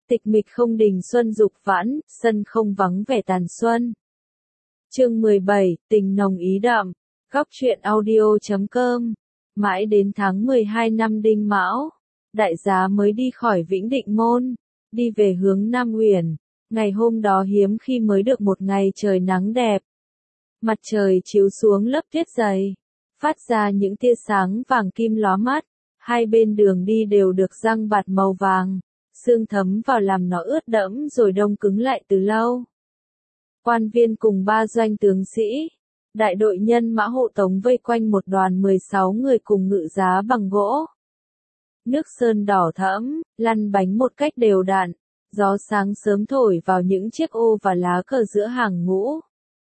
Tịch mịch không đình xuân dục vãn, sân không vắng vẻ tàn xuân. Chương 17, tình nồng ý đậm. Góc truyện audio.com. Mãi đến tháng 12 năm Đinh Mão, đại giá mới đi khỏi Vĩnh Định Môn, đi về hướng Nam Uyển. Ngày hôm đó hiếm khi mới được một ngày trời nắng đẹp. Mặt trời chiếu xuống lớp tuyết dày, phát ra những tia sáng vàng kim lóa mắt. Hai bên đường đi đều được răng bạt màu vàng, sương thấm vào làm nó ướt đẫm rồi đông cứng lại từ lâu. Quan viên cùng ba doanh tướng sĩ, đại đội nhân mã hộ tống vây quanh một đoàn 16 người cùng ngự giá bằng gỗ. Nước sơn đỏ thẫm, lăn bánh một cách đều đặn, gió sáng sớm thổi vào những chiếc ô và lá cờ giữa hàng ngũ,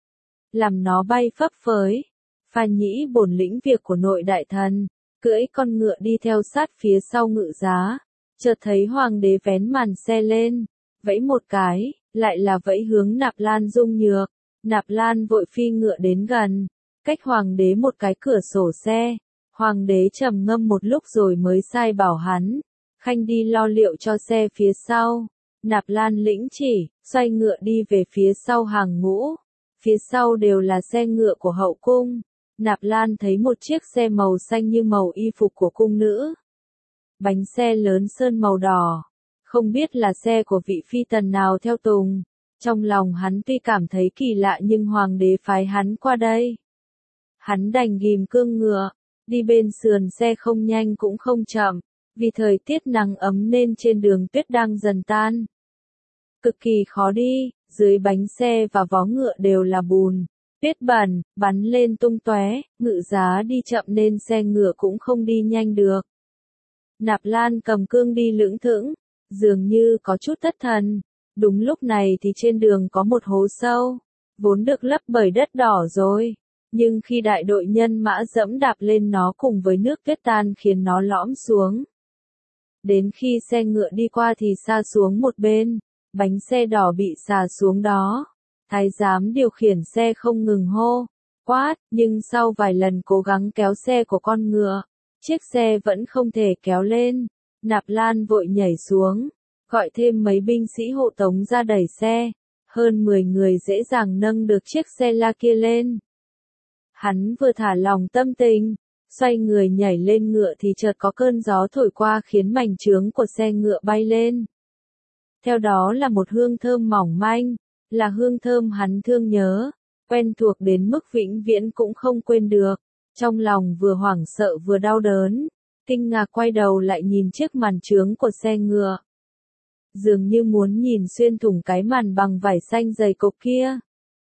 làm nó bay phấp phới. Pha Nhĩ bổn lĩnh việc của nội đại thần, cưỡi con ngựa đi theo sát phía sau ngự giá, chợt thấy hoàng đế vén màn xe lên, vẫy một cái, lại là vẫy hướng Nạp Lan Dung Nhược. Nạp Lan vội phi ngựa đến gần, cách hoàng đế một cái cửa sổ xe. Hoàng đế trầm ngâm một lúc rồi mới sai bảo hắn, khanh đi lo liệu cho xe phía sau. Nạp Lan lĩnh chỉ, xoay ngựa đi về phía sau hàng ngũ. Phía sau đều là xe ngựa của hậu cung. Nạp Lan thấy một chiếc xe màu xanh như màu y phục của cung nữ. Bánh xe lớn sơn màu đỏ, không biết là xe của vị phi tần nào theo tùng. Trong lòng hắn tuy cảm thấy kỳ lạ nhưng hoàng đế phái hắn qua đây. Hắn đành ghim cương ngựa, đi bên sườn xe không nhanh cũng không chậm, vì thời tiết nắng ấm nên trên đường tuyết đang dần tan. Cực kỳ khó đi, dưới bánh xe và vó ngựa đều là bùn, tuyết bẩn, bắn lên tung tóe, ngự giá đi chậm nên xe ngựa cũng không đi nhanh được. Nạp Lan cầm cương đi lững thững, dường như có chút thất thần. Đúng lúc này thì trên đường có một hố sâu, vốn được lấp bởi đất đỏ rồi, nhưng khi đại đội nhân mã dẫm đạp lên nó cùng với nước tuyết tan khiến nó lõm xuống. Đến khi xe ngựa đi qua thì sa xuống một bên, bánh xe đỏ bị xà xuống đó. Thái giám điều khiển xe không ngừng hô, quát, nhưng sau vài lần cố gắng kéo xe của con ngựa, chiếc xe vẫn không thể kéo lên. Nạp Lan vội nhảy xuống, gọi thêm mấy binh sĩ hộ tống ra đẩy xe, hơn 10 người dễ dàng nâng được chiếc xe la kia lên. Hắn vừa thả lòng tâm tình, xoay người nhảy lên ngựa thì chợt có cơn gió thổi qua khiến mảnh chướng của xe ngựa bay lên. Theo đó là một hương thơm mỏng manh, là hương thơm hắn thương nhớ, quen thuộc đến mức vĩnh viễn cũng không quên được. Trong lòng vừa hoảng sợ vừa đau đớn, kinh ngạc quay đầu lại nhìn chiếc màn chướng của xe ngựa. Dường như muốn nhìn xuyên thủng cái màn bằng vải xanh dày cộp kia.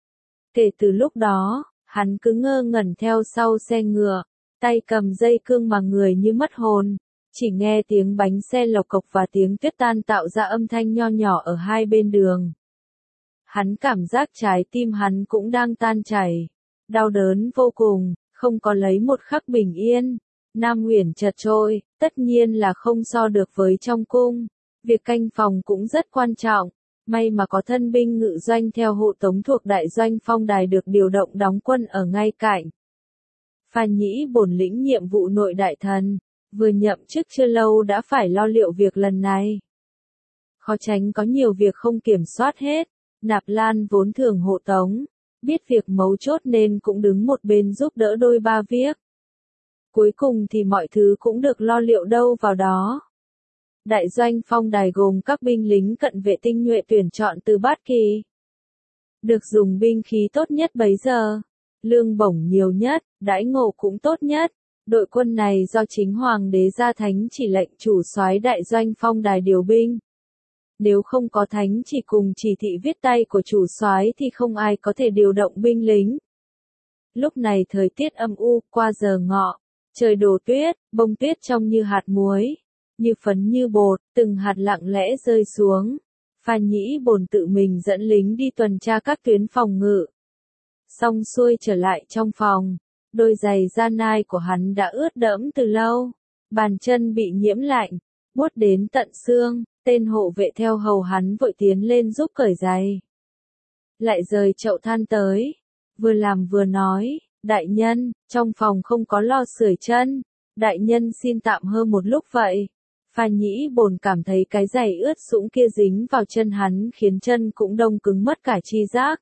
Kể từ lúc đó, hắn cứ ngơ ngẩn theo sau xe ngựa, tay cầm dây cương mà người như mất hồn, chỉ nghe tiếng bánh xe lộc cộc và tiếng tuyết tan tạo ra âm thanh nho nhỏ ở hai bên đường. Hắn cảm giác trái tim hắn cũng đang tan chảy, đau đớn vô cùng, không có lấy một khắc bình yên. Nam Uyển chật trội, tất nhiên là không so được với trong cung. Việc canh phòng cũng rất quan trọng, may mà có thân binh ngự doanh theo hộ tống thuộc đại doanh Phong Đài được điều động đóng quân ở ngay cạnh. Pha Nhĩ bổn lĩnh nhiệm vụ nội đại thần, vừa nhậm chức chưa lâu đã phải lo liệu việc lần này. Khó tránh có nhiều việc không kiểm soát hết. Nạp Lan vốn thường hộ tống, biết việc mấu chốt nên cũng đứng một bên giúp đỡ đôi ba việc. Cuối cùng thì mọi thứ cũng được lo liệu đâu vào đó. Đại doanh Phong Đài gồm các binh lính cận vệ tinh nhuệ tuyển chọn từ bát kỳ, được dùng binh khí tốt nhất bấy giờ, lương bổng nhiều nhất, đãi ngộ cũng tốt nhất. Đội quân này do chính hoàng đế gia thánh chỉ lệnh chủ soái đại doanh Phong Đài điều binh. Nếu không có thánh chỉ cùng chỉ thị viết tay của chủ soái thì không ai có thể điều động binh lính. Lúc này thời tiết âm u, qua giờ ngọ, trời đổ tuyết, bông tuyết trông như hạt muối, như phấn như bột, từng hạt lặng lẽ rơi xuống. Pha Nhĩ bổn tự mình dẫn lính đi tuần tra các tuyến phòng ngự. Xong xuôi trở lại trong phòng, đôi giày da nai của hắn đã ướt đẫm từ lâu, bàn chân bị nhiễm lạnh, buốt đến tận xương. Tên hộ vệ theo hầu hắn vội tiến lên giúp cởi giày. Lại rời chậu than tới, vừa làm vừa nói, đại nhân, trong phòng không có lò sưởi chân, đại nhân xin tạm hơ một lúc vậy. Pha Nhĩ Bồn cảm thấy cái giày ướt sũng kia dính vào chân hắn khiến chân cũng đông cứng mất cả chi giác.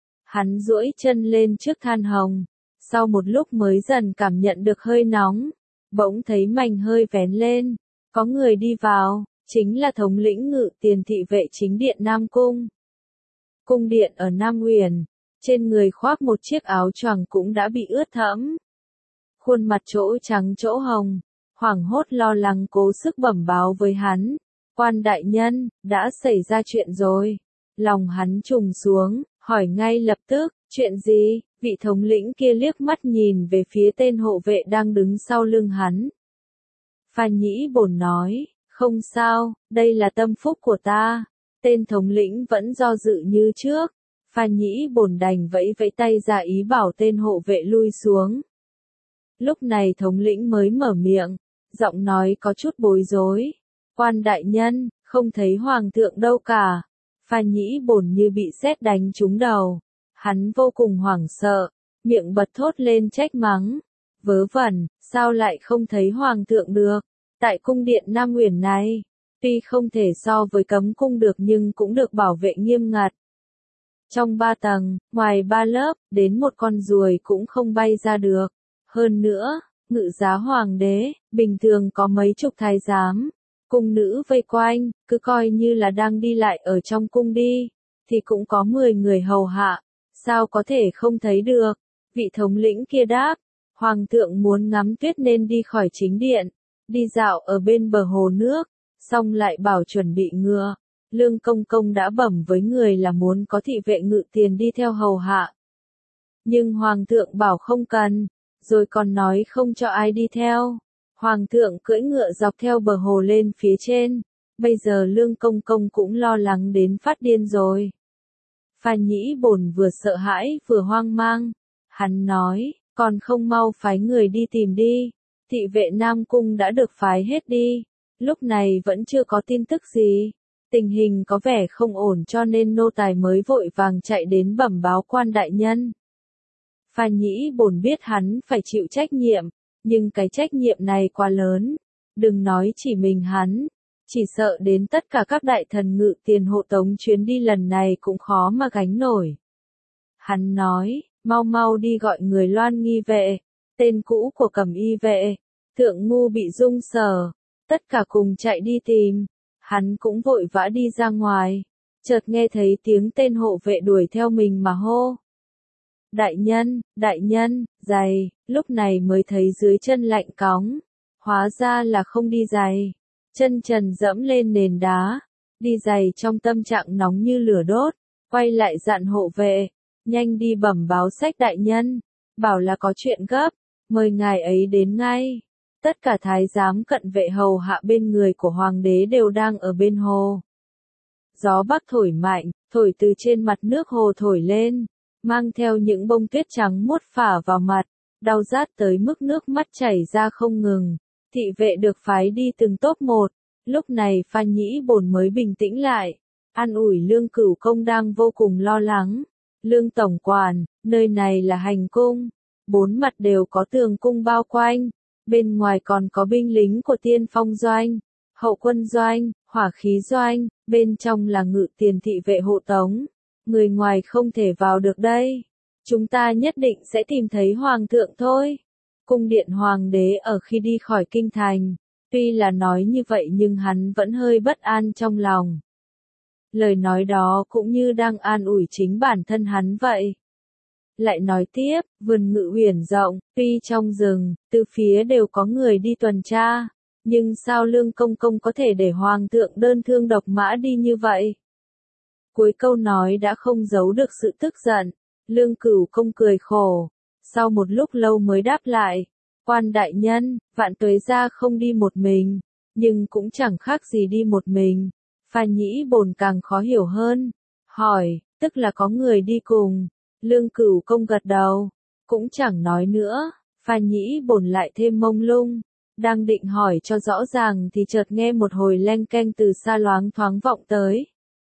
Hắn duỗi chân lên trước than hồng, sau một lúc mới dần cảm nhận được hơi nóng, bỗng thấy mành hơi vén lên, có người đi vào, chính là thống lĩnh ngự tiền thị vệ chính điện Nam Cung. Cung điện ở Nam Uyển, trên người khoác một chiếc áo choàng cũng đã bị ướt thẫm. Khuôn mặt chỗ trắng chỗ hồng, hoảng hốt lo lắng cố sức bẩm báo với hắn. Quan đại nhân, đã xảy ra chuyện rồi. Lòng hắn trùng xuống, hỏi ngay lập tức, chuyện gì? Vị thống lĩnh kia liếc mắt nhìn về phía tên hộ vệ đang đứng sau lưng hắn. Pha Nhĩ Bồn nói, không sao, đây là tâm phúc của ta. Tên thống lĩnh vẫn do dự như trước. Pha Nhĩ Bồn đành vẫy vẫy tay ra ý bảo tên hộ vệ lui xuống. Lúc này thống lĩnh mới mở miệng, giọng nói có chút bối rối. Quan đại nhân, không thấy hoàng thượng đâu cả. Pha Nhĩ Bồn như bị sét đánh trúng đầu. Hắn vô cùng hoảng sợ, miệng bật thốt lên trách mắng. Vớ vẩn, sao lại không thấy hoàng thượng được? Tại cung điện Nam Uyển này, tuy không thể so với cấm cung được nhưng cũng được bảo vệ nghiêm ngặt. Trong 3 tầng, ngoài 3 lớp, đến một con ruồi cũng không bay ra được. Hơn nữa, ngự giá hoàng đế, bình thường có mấy chục thái giám, cung nữ vây quanh, cứ coi như là đang đi lại ở trong cung đi, thì cũng có 10 người hầu hạ, sao có thể không thấy được? Vị thống lĩnh kia đáp, hoàng thượng muốn ngắm tuyết nên đi khỏi chính điện, đi dạo ở bên bờ hồ nước, xong lại bảo chuẩn bị ngựa. Lương Công Công đã bẩm với người là muốn có thị vệ ngự tiền đi theo hầu hạ. Nhưng hoàng thượng bảo không cần, rồi còn nói không cho ai đi theo. Hoàng thượng cưỡi ngựa dọc theo bờ hồ lên phía trên, bây giờ Lương Công Công cũng lo lắng đến phát điên rồi. Pha Nhĩ Bồn vừa sợ hãi vừa hoang mang, hắn nói, còn không mau phái người đi tìm đi, thị vệ Nam Cung đã được phái hết đi, lúc này vẫn chưa có tin tức gì. Tình hình có vẻ không ổn cho nên nô tài mới vội vàng chạy đến bẩm báo quan đại nhân. Pha Nhĩ Bồn biết hắn phải chịu trách nhiệm, nhưng cái trách nhiệm này quá lớn, đừng nói chỉ mình hắn, chỉ sợ đến tất cả các đại thần ngự tiền hộ tống chuyến đi lần này cũng khó mà gánh nổi. Hắn nói, mau mau đi gọi người Loan nghi vệ, tên cũ của Cẩm y vệ, Thượng Ngu bị rung sở, tất cả cùng chạy đi tìm. Hắn cũng vội vã đi ra ngoài, chợt nghe thấy tiếng tên hộ vệ đuổi theo mình mà hô. Đại nhân, giày, lúc này mới thấy dưới chân lạnh cóng, hóa ra là không đi giày, chân trần dẫm lên nền đá, đi giày trong tâm trạng nóng như lửa đốt, quay lại dặn hộ vệ, nhanh đi bẩm báo sách đại nhân, bảo là có chuyện gấp, mời ngài ấy đến ngay. Tất cả thái giám cận vệ hầu hạ bên người của hoàng đế đều đang ở bên hồ. Gió bắc thổi mạnh, thổi từ trên mặt nước hồ thổi lên, mang theo những bông tuyết trắng muốt phả vào mặt, đau rát tới mức nước mắt chảy ra không ngừng. Thị vệ được phái đi từng tốp một, lúc này Pha Nhĩ Bồn mới bình tĩnh lại, an ủi Lương Cửu Công đang vô cùng lo lắng. Lương tổng quản, nơi này là hành cung, 4 mặt đều có tường cung bao quanh. Bên ngoài còn có binh lính của tiên phong doanh, hậu quân doanh, hỏa khí doanh, bên trong là ngự tiền thị vệ hộ tống. Người ngoài không thể vào được đây. Chúng ta nhất định sẽ tìm thấy hoàng thượng thôi. Cung điện hoàng đế ở khi đi khỏi kinh thành. Tuy là nói như vậy nhưng hắn vẫn hơi bất an trong lòng. Lời nói đó cũng như đang an ủi chính bản thân hắn vậy. Lại nói tiếp, vườn Ngự Uyển rộng, tuy trong rừng, từ phía đều có người đi tuần tra, nhưng sao Lương Công Công có thể để hoàng thượng đơn thương độc mã đi như vậy? Cuối câu nói đã không giấu được sự tức giận, Lương Cửu Công cười khổ, sau một lúc lâu mới đáp lại, quan đại nhân, Vạn Tuế gia không đi một mình, nhưng cũng chẳng khác gì đi một mình. Pha Nhĩ Bồn càng khó hiểu hơn, hỏi, tức là có người đi cùng. Lương Cửu Công gật đầu, cũng chẳng nói nữa, Pha Nhĩ Bồn lại thêm mông lung, đang định hỏi cho rõ ràng thì chợt nghe một hồi leng keng từ xa loáng thoáng vọng tới.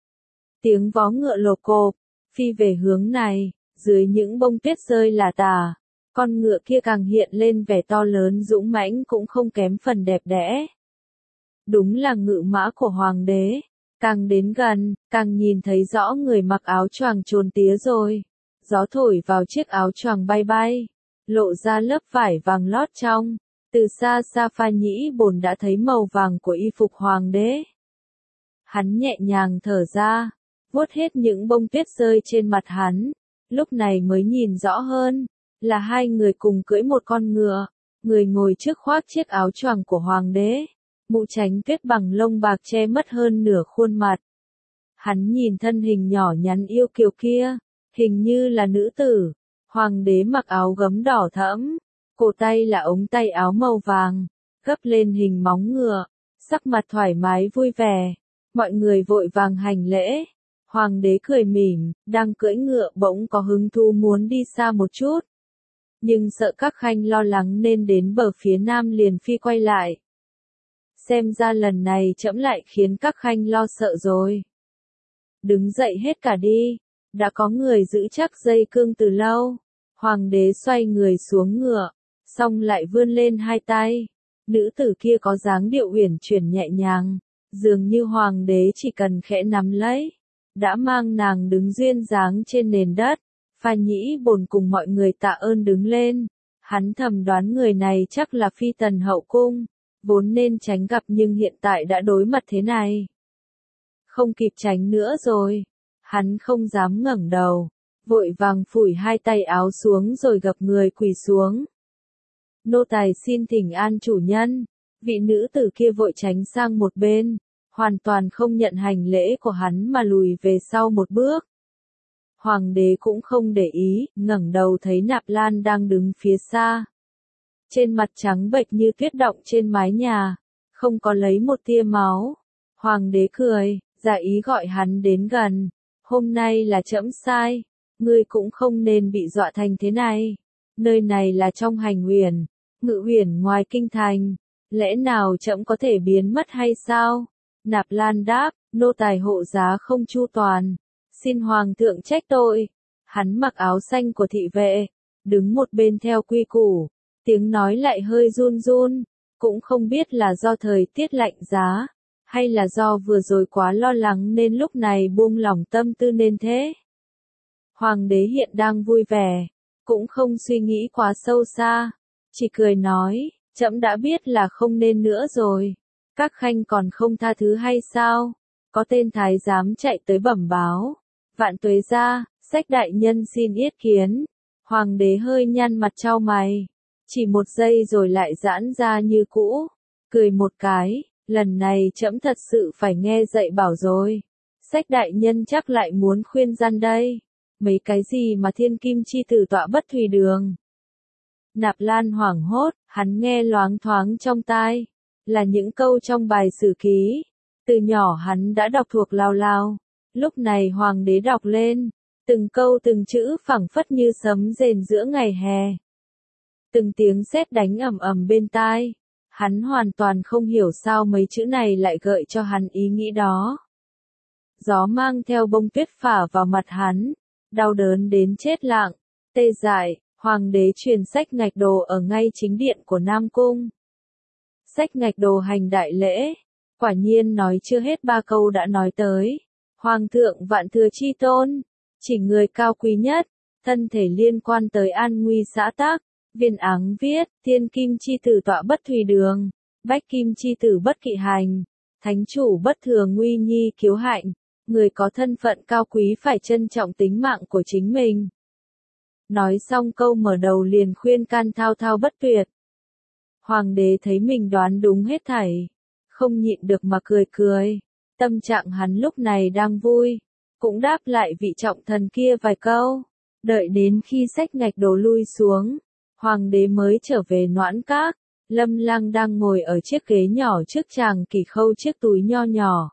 Tiếng vó ngựa lộp cộp, phi về hướng này, dưới những bông tuyết rơi lả tả, con ngựa kia càng hiện lên vẻ to lớn dũng mãnh cũng không kém phần đẹp đẽ. đúng là ngự mã của hoàng đế. Càng đến gần, càng nhìn thấy rõ người mặc áo choàng trồn tía rồi. Gió thổi vào chiếc áo choàng bay bay, lộ ra lớp vải vàng lót trong. Từ xa xa Pha Nhĩ Bồn đã thấy màu vàng của y phục hoàng đế. Hắn nhẹ nhàng thở ra, vuốt hết những bông tuyết rơi trên mặt hắn, lúc này mới nhìn rõ hơn, là hai người cùng cưỡi một con ngựa, người ngồi trước khoác chiếc áo choàng của hoàng đế, mũ tránh tuyết bằng lông bạc che mất hơn nửa khuôn mặt. Hắn nhìn thân hình nhỏ nhắn yêu kiều kia, hình như là nữ tử, hoàng đế mặc áo gấm đỏ thẫm, cổ tay là ống tay áo màu vàng, gấp lên hình móng ngựa, sắc mặt thoải mái vui vẻ, mọi người vội vàng hành lễ. Hoàng đế cười mỉm, đang cưỡi ngựa bỗng có hứng thú muốn đi xa một chút. Nhưng sợ các khanh lo lắng nên đến bờ phía nam liền phi quay lại. Xem ra lần này trẫm lại khiến các khanh lo sợ rồi. Đứng dậy hết cả đi, đã có người giữ chắc dây cương từ lâu. Hoàng đế xoay người xuống ngựa, xong lại vươn lên hai tay. Nữ tử kia có dáng điệu uyển chuyển nhẹ nhàng, dường như hoàng đế chỉ cần khẽ nắm lấy, đã mang nàng đứng duyên dáng trên nền đất. Pha Nhĩ Bồn cùng mọi người tạ ơn đứng lên, hắn thầm đoán người này chắc là phi tần hậu cung, vốn nên tránh gặp nhưng hiện tại đã đối mặt thế này. Không kịp tránh nữa rồi, hắn không dám ngẩng đầu, vội vàng phủi hai tay áo xuống rồi gập người quỳ xuống. Nô tài xin thỉnh an chủ nhân. Vị nữ tử kia vội tránh sang một bên, hoàn toàn không nhận hành lễ của hắn mà lùi về sau một bước. Hoàng đế cũng không để ý, ngẩng đầu thấy Nạp Lan đang đứng phía xa. Trên mặt trắng bệch như tuyết đọng trên mái nhà, không có lấy một tia máu. Hoàng đế cười, giả ý gọi hắn đến gần. Hôm nay là trẫm sai, ngươi cũng không nên bị dọa thành thế này. Nơi này là trong hành uyển, ngự uyển ngoài kinh thành. Lẽ nào trẫm có thể biến mất hay sao? Nạp Lan đáp, nô tài hộ giá không chu toàn, xin hoàng thượng trách tội. Hắn mặc áo xanh của thị vệ, đứng một bên theo quy củ, tiếng nói lại hơi run run, cũng không biết là do thời tiết lạnh giá, hay là do vừa rồi quá lo lắng nên lúc này buông lỏng tâm tư nên thế. Hoàng đế hiện đang vui vẻ, cũng không suy nghĩ quá sâu xa, chỉ cười nói, trẫm đã biết là không nên nữa rồi. Các khanh còn không tha thứ hay sao? Có tên thái giám chạy tới bẩm báo. Vạn tuế gia, Sách đại nhân xin yết kiến. Hoàng đế hơi nhăn mặt chau mày. Chỉ một giây rồi lại giãn ra như cũ. Cười một cái, lần này trẫm thật sự phải nghe dạy bảo rồi. Sách đại nhân chắc lại muốn khuyên răn đây. Mấy cái gì mà thiên kim chi tử tọa bất thùy đường? Nạp Lan hoảng hốt, hắn nghe loáng thoáng trong tai. Là những câu trong bài sử ký. Từ nhỏ hắn đã đọc thuộc lao lao. Lúc này hoàng đế đọc lên. Từng câu từng chữ phảng phất như sấm rền giữa ngày hè. Từng tiếng sét đánh ầm ầm bên tai. Hắn hoàn toàn không hiểu sao mấy chữ này lại gợi cho hắn ý nghĩ đó. Gió mang theo bông tuyết phả vào mặt hắn. Đau đớn đến chết lặng. Tê dại, hoàng đế truyền sách ngạch đồ ở ngay chính điện của Nam Cung. Sách ngạch đồ hành đại lễ, quả nhiên nói chưa hết ba câu đã nói tới. Hoàng thượng vạn thừa chi tôn, chỉ người cao quý nhất, thân thể liên quan tới an nguy xã tắc. Viên áng viết, thiên kim chi tử tọa bất thùy đường, bách kim chi tử bất kỵ hành, thánh chủ bất thừa nguy nhi kiếu hạnh, người có thân phận cao quý phải trân trọng tính mạng của chính mình. Nói xong câu mở đầu liền khuyên can thao thao bất tuyệt. Hoàng đế thấy mình đoán đúng hết thảy, không nhịn được mà cười cười. Tâm trạng hắn lúc này đang vui, cũng đáp lại vị trọng thần kia vài câu. Đợi đến khi sách ngạch đồ lui xuống, hoàng đế mới trở về Noãn Các. Lâm Lang đang ngồi ở chiếc ghế nhỏ trước chàng Kỳ Khâu chiếc túi nho nhỏ.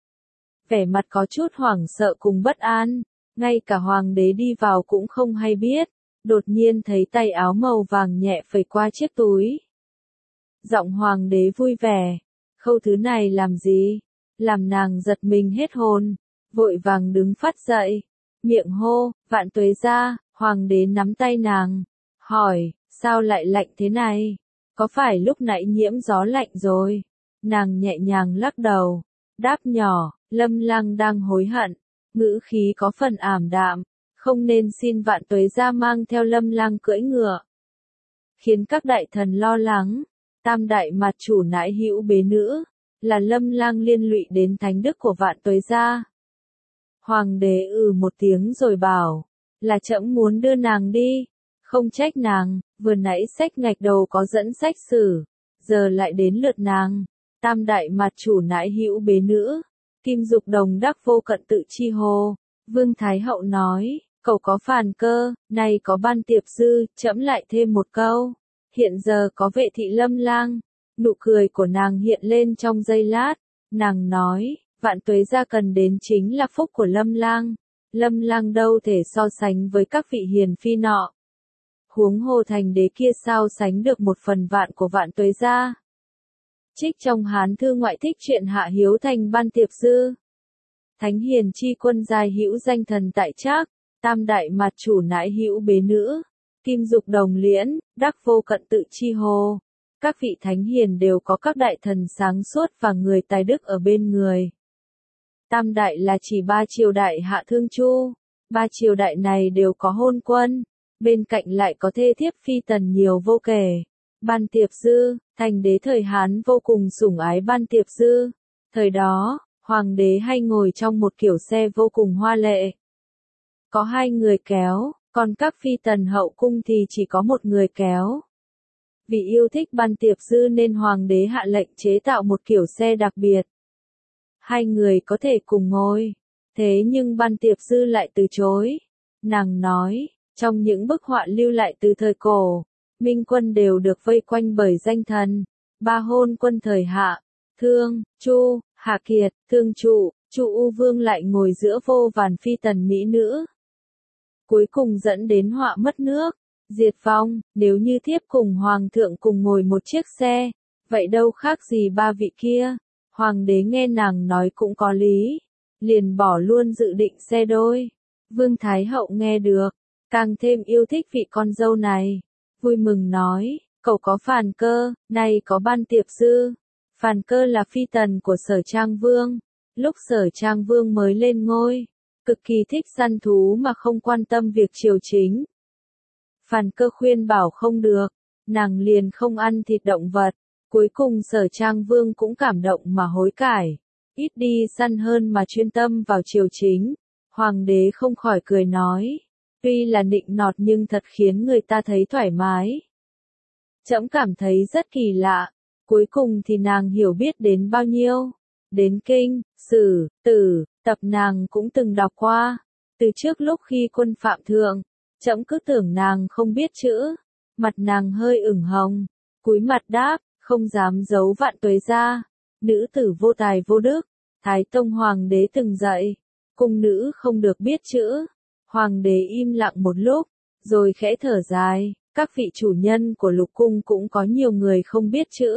Vẻ mặt có chút hoảng sợ cùng bất an, ngay cả hoàng đế đi vào cũng không hay biết. Đột nhiên thấy tay áo màu vàng nhẹ phẩy qua chiếc túi. Giọng hoàng đế vui vẻ, Khâu thứ này làm gì? Làm nàng giật mình hết hồn, vội vàng đứng phát dậy, miệng hô, vạn tuế gia. Hoàng đế nắm tay nàng, hỏi, sao lại lạnh thế này? Có phải lúc nãy nhiễm gió lạnh rồi? Nàng nhẹ nhàng lắc đầu, đáp nhỏ, Lâm Lang đang hối hận, ngữ khí có phần ảm đạm, không nên xin Vạn Tuế gia mang theo Lâm Lang cưỡi ngựa. Khiến các đại thần lo lắng, tam đại mặt chủ nãi hữu bế nữ, là Lâm Lang liên lụy đến thánh đức của Vạn Tuế gia. Hoàng đế một tiếng rồi bảo, là trẫm muốn đưa nàng đi, không trách nàng, vừa nãy sách ngạch đầu có dẫn sách sử, giờ lại đến lượt nàng. Tam đại mặt chủ nãi hữu bế nữ, Kim Dục Đồng đắc vô cận tự chi hồ. Vương Thái Hậu nói, cậu có phàn cơ, nay có ban tiệp dư, trẫm lại thêm một câu. Hiện giờ có vệ thị Lâm Lang. Nụ cười của nàng hiện lên trong giây lát, nàng nói, Vạn Tuế gia cần đến chính là phúc của Lâm Lang. Lâm Lang đâu thể so sánh với các vị hiền phi nọ. Huống hồ thành đế kia sao sánh được một phần vạn của Vạn Tuế gia. Trích trong Hán thư ngoại thích truyện Hạ Hiếu Thành ban tiệp dư. Thánh hiền chi quân giai hữu danh thần tại Trác, tam đại mặt chủ nãi hữu bế nữ, Kim Dục Đồng liễn, đắc vô cận tự chi hồ. Các vị thánh hiền đều có các đại thần sáng suốt và người tài đức ở bên người. Tam đại là chỉ 3 triều đại hạ thương chu, 3 triều đại này đều có hôn quân, bên cạnh lại có thê thiếp phi tần nhiều vô kể. Ban tiệp dư, thành đế thời Hán vô cùng sủng ái ban tiệp dư. Thời đó, hoàng đế hay ngồi trong một kiểu xe vô cùng hoa lệ. Có 2 người kéo, còn các phi tần hậu cung thì chỉ có 1 người kéo. Vì yêu thích ban tiệp dư nên hoàng đế hạ lệnh chế tạo một kiểu xe đặc biệt. 2 người có thể cùng ngồi, thế nhưng ban tiệp dư lại từ chối. Nàng nói, trong những bức họa lưu lại từ thời cổ, minh quân đều được vây quanh bởi danh thần. 3 hôn quân thời Hạ, Thương, Chu, Hạ Kiệt, Thương Trụ, Chu U Vương lại ngồi giữa vô vàn phi tần mỹ nữ. Cuối cùng dẫn đến họa mất nước, diệt vong. Nếu như thiếp cùng hoàng thượng cùng ngồi một chiếc xe, vậy đâu khác gì 3 vị kia. Hoàng đế nghe nàng nói cũng có lý, liền bỏ luôn dự định xe đôi. Vương Thái Hậu nghe được, càng thêm yêu thích vị con dâu này, vui mừng nói, cậu có phàn cơ, nay có ban tiệp dư. Phàn cơ là phi tần của Sở Trang Vương, lúc Sở Trang Vương mới lên ngôi, cực kỳ thích săn thú mà không quan tâm việc triều chính. Phàn cơ khuyên bảo không được, nàng liền không ăn thịt động vật. Cuối cùng Sở Trang Vương cũng cảm động mà hối cải, ít đi săn hơn mà chuyên tâm vào triều chính. Hoàng đế không khỏi cười nói, tuy là nịnh nọt nhưng thật khiến người ta thấy thoải mái. Trẫm cảm thấy rất kỳ lạ, cuối cùng thì nàng hiểu biết đến bao nhiêu. Đến kinh, sử, tử, tập nàng cũng từng đọc qua. Từ trước lúc khi quân phạm thượng, trẫm cứ tưởng nàng không biết chữ. Mặt nàng hơi ửng hồng, cúi mặt đáp, không dám giấu Vạn Tuế gia. Nữ tử vô tài vô đức, Thái Tông Hoàng đế từng dạy, cung nữ không được biết chữ. Hoàng đế im lặng một lúc, rồi khẽ thở dài, các vị chủ nhân của lục cung cũng có nhiều người không biết chữ.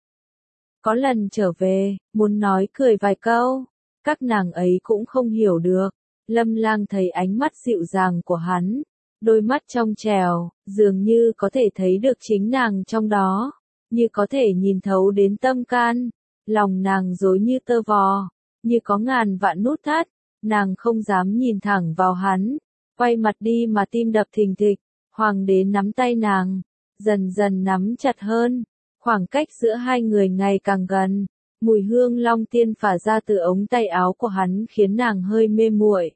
Có lần trở về, muốn nói cười vài câu, các nàng ấy cũng không hiểu được. Lâm Lang thấy ánh mắt dịu dàng của hắn, đôi mắt trong trèo, dường như có thể thấy được chính nàng trong đó, như có thể nhìn thấu đến tâm can. Lòng nàng rối như tơ vò, như có ngàn vạn nút thắt, nàng không dám nhìn thẳng vào hắn, quay mặt đi mà tim đập thình thịch. Hoàng đế nắm tay nàng, dần dần nắm chặt hơn, khoảng cách giữa 2 người ngày càng gần, mùi hương long tiên phả ra từ ống tay áo của hắn khiến nàng hơi mê muội.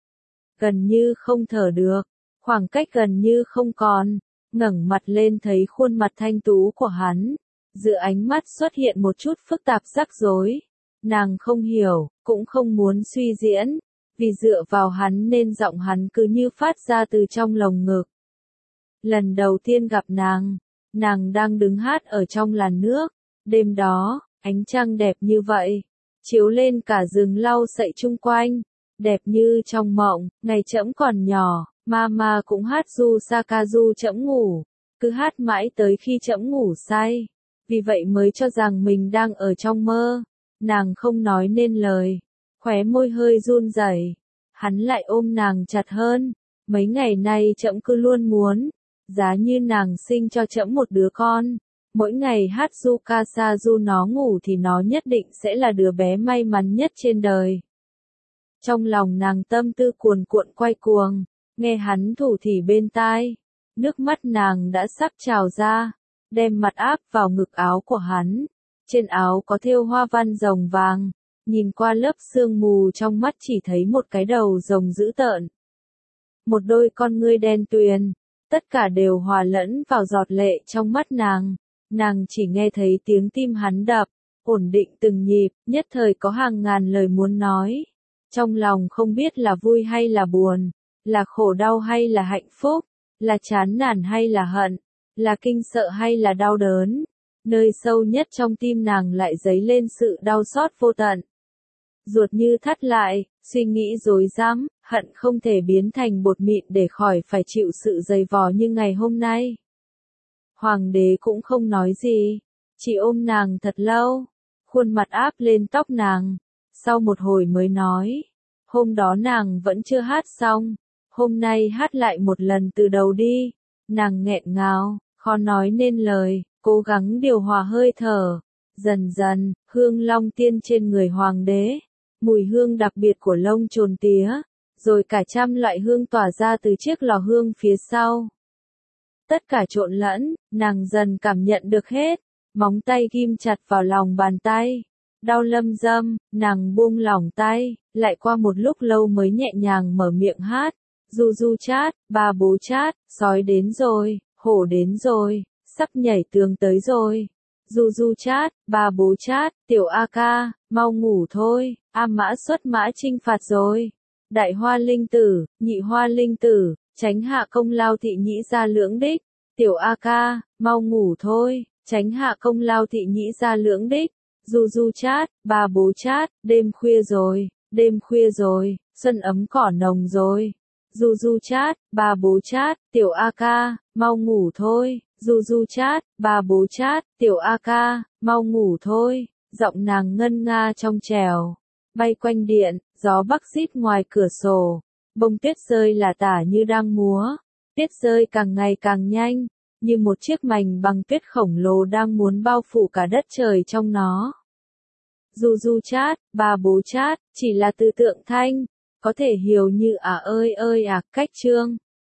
Gần như không thở được, khoảng cách gần như không còn, ngẩng mặt lên thấy khuôn mặt thanh tú của hắn, giữa ánh mắt xuất hiện một chút phức tạp rắc rối. Nàng không hiểu, cũng không muốn suy diễn, vì dựa vào hắn nên giọng hắn cứ như phát ra từ trong lồng ngực. Lần đầu tiên gặp nàng đang đứng hát ở trong làn nước, đêm đó, ánh trăng đẹp như vậy, chiếu lên cả rừng lau sậy chung quanh, đẹp như trong mộng. Ngày trẫm còn nhỏ, Mama cũng hát du sa ca du trẫm ngủ, cứ hát mãi tới khi trẫm ngủ say, vì vậy mới cho rằng mình đang ở trong mơ. Nàng không nói nên lời, khóe môi hơi run rẩy. Hắn lại ôm nàng chặt hơn, mấy ngày nay trẫm cứ luôn muốn, giá như nàng sinh cho trẫm một đứa con, Mỗi ngày Hatsukasazu nó ngủ thì nó nhất định sẽ là đứa bé may mắn nhất trên đời. Trong lòng nàng tâm tư cuồn cuộn quay cuồng, nghe hắn thủ thỉ bên tai. Nước mắt nàng đã sắp trào ra, đem mặt áp vào ngực áo của hắn. Trên áo có thêu hoa văn rồng vàng, nhìn qua lớp sương mù trong mắt chỉ thấy một cái đầu rồng dữ tợn. Một đôi con ngươi đen tuyền, tất cả đều hòa lẫn vào giọt lệ trong mắt nàng. Nàng chỉ nghe thấy tiếng tim hắn đập, ổn định từng nhịp, nhất thời có hàng ngàn lời muốn nói. Trong lòng không biết là vui hay là buồn, là khổ đau hay là hạnh phúc, là chán nản hay là hận, là kinh sợ hay là đau đớn. Nơi sâu nhất trong tim nàng lại dấy lên sự đau xót vô tận. Ruột như thắt lại, suy nghĩ rối rắm, hận không thể biến thành bột mịn để khỏi phải chịu sự dày vò như ngày hôm nay. Hoàng đế cũng không nói gì, chỉ ôm nàng thật lâu, khuôn mặt áp lên tóc nàng, sau một hồi mới nói, hôm đó nàng vẫn chưa hát xong, hôm nay hát lại một lần từ đầu đi. Nàng nghẹn ngào, khó nói nên lời, cố gắng điều hòa hơi thở. Dần dần, hương long tiên trên người hoàng đế, mùi hương đặc biệt của lông trồn tía, rồi cả trăm loại hương tỏa ra từ chiếc lò hương phía sau. Tất cả trộn lẫn, nàng dần cảm nhận được hết, móng tay ghim chặt vào lòng bàn tay. Đau lâm dâm, nàng buông lỏng tay, lại qua một lúc lâu mới nhẹ nhàng mở miệng hát. Du du chát, ba bố chát, sói đến rồi, hổ đến rồi, sắp nhảy tường tới rồi. Du du chát, ba bố chát, tiểu A ca, mau ngủ thôi, A mã xuất mã chinh phạt rồi. Đại hoa linh tử, nhị hoa linh tử, tránh hạ công lao thị nhĩ gia lưỡng đích. Tiểu A ca, mau ngủ thôi, tránh hạ công lao thị nhĩ gia lưỡng đích. Du du chát, ba bố chát, đêm khuya rồi, xuân ấm cỏ nồng rồi. Du du chát, ba bố chát, tiểu A ca, mau ngủ thôi. Du du chát, ba bố chát, tiểu A ca, mau ngủ thôi. Giọng nàng ngân nga trong trèo, bay quanh điện, gió bắc rít ngoài cửa sổ. Bông tuyết rơi lả tả như đang múa, tuyết rơi càng ngày càng nhanh, như một chiếc mành bằng tuyết khổng lồ đang muốn bao phủ cả đất trời trong nó. Du du chát, ba bố chát, chỉ là từ tượng thanh, có thể hiểu như ơi cách chương.